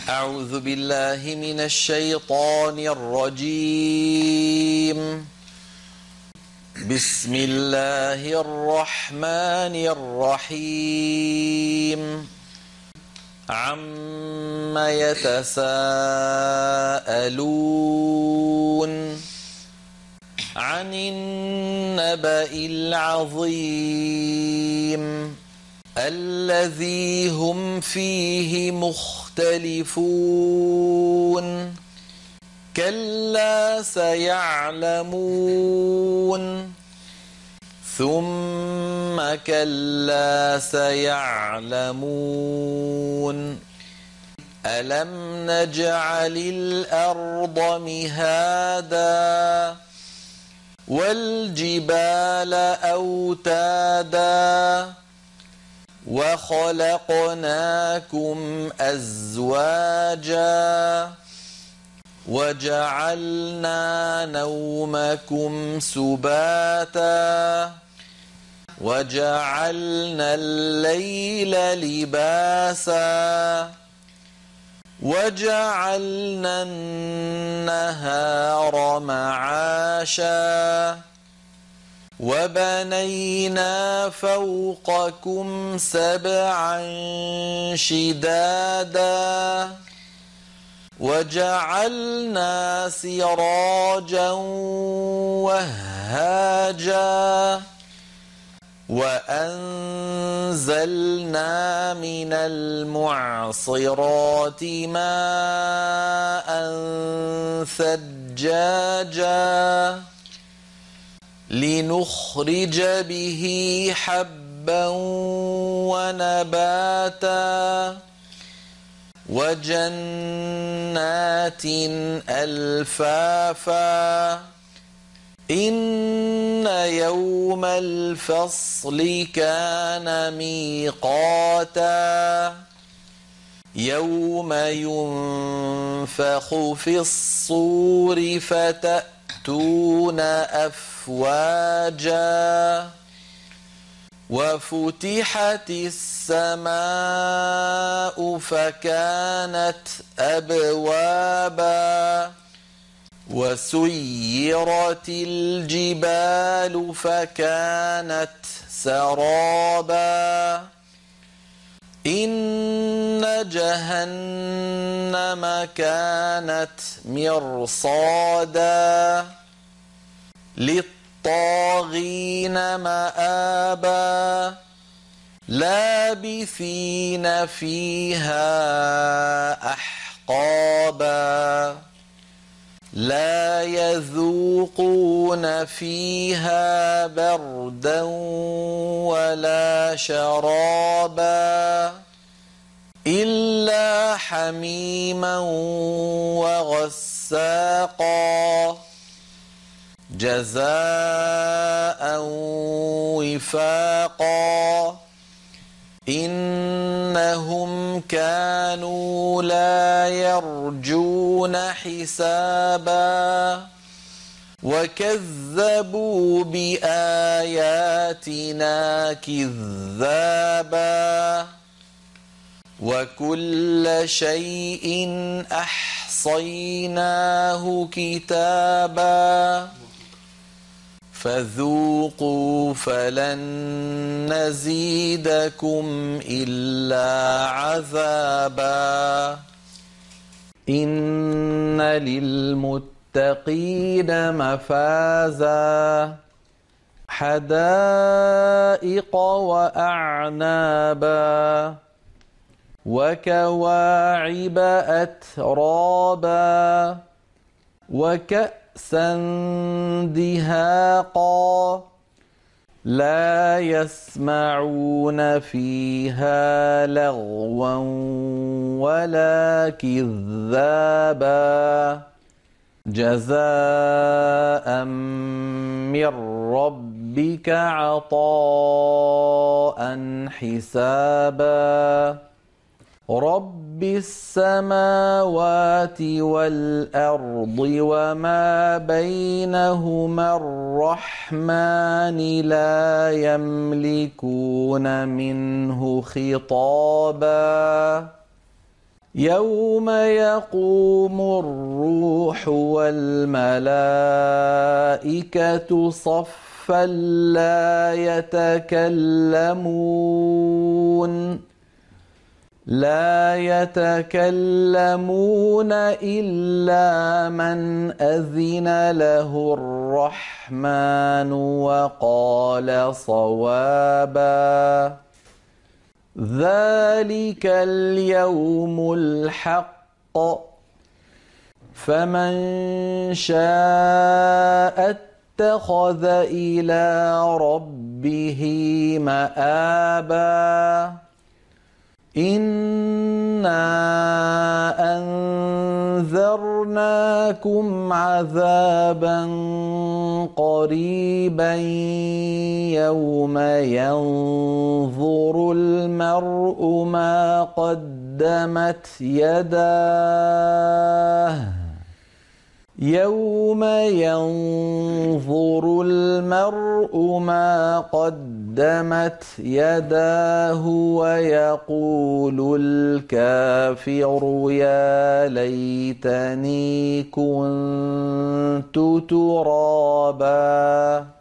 أعوذ بالله من الشيطان الرجيم. بسم الله الرحمن الرحيم. عم يتساءلون عن النبأ العظيم الذي هم فيه مختلفون كلا سيعلمون ثم كلا سيعلمون ألم نجعل الأرض مهادا والجبال أوتادا وخلقناكم أزواجا وجعلنا نومكم سباتا وجعلنا الليل لباسا وجعلنا النهار معاشا وبنينا فوقكم سبعا شدادا وجعلنا سراجا وهاجا وأنزلنا من المعصرات ماء ثجاجا لنخرج به حبا ونباتا وجنات ألفافا إن يوم الفصل كان ميقاتا يوم ينفخ في الصور فتأتون أفواجا وفتحت السماء فكانت أبوابا وسيرت الجبال فكانت سرابا إن جهنم كانت مرصادا للطاغين مآبا لابثين فيها أحقابا لا يذوقون فيها بردا ولا شرابا إلا حميما وغساقا جزاء وفاقا إنهم كانوا لا يرجون حسابا وكذبوا بآياتنا كذابا وكل شيء أحصيناه كتابا فذوقوا فلن نزيدكم إلا عذابا إن للمتقين مفازا حدائق وأعنابا وكواعب أترابا وكأسا دهاقا لا يسمعون فيها لغوا ولا كذابا جزاء من ربك عطاء حسابا رب السماوات والأرض وما بينهما الرحمن لا يملكون منه خطابا يوم يقوم الروح والملائكة صفا لا يتكلمون إلا من أذن له الرحمن وقال صوابا ذلك اليوم الحق فمن شاء اتخذ إلى ربه مآبا إنا أنذرناكم عذابا قريبا يوم ينظر المرء ما قدمت يداه ويقول الكافر يا ليتني كنت ترابا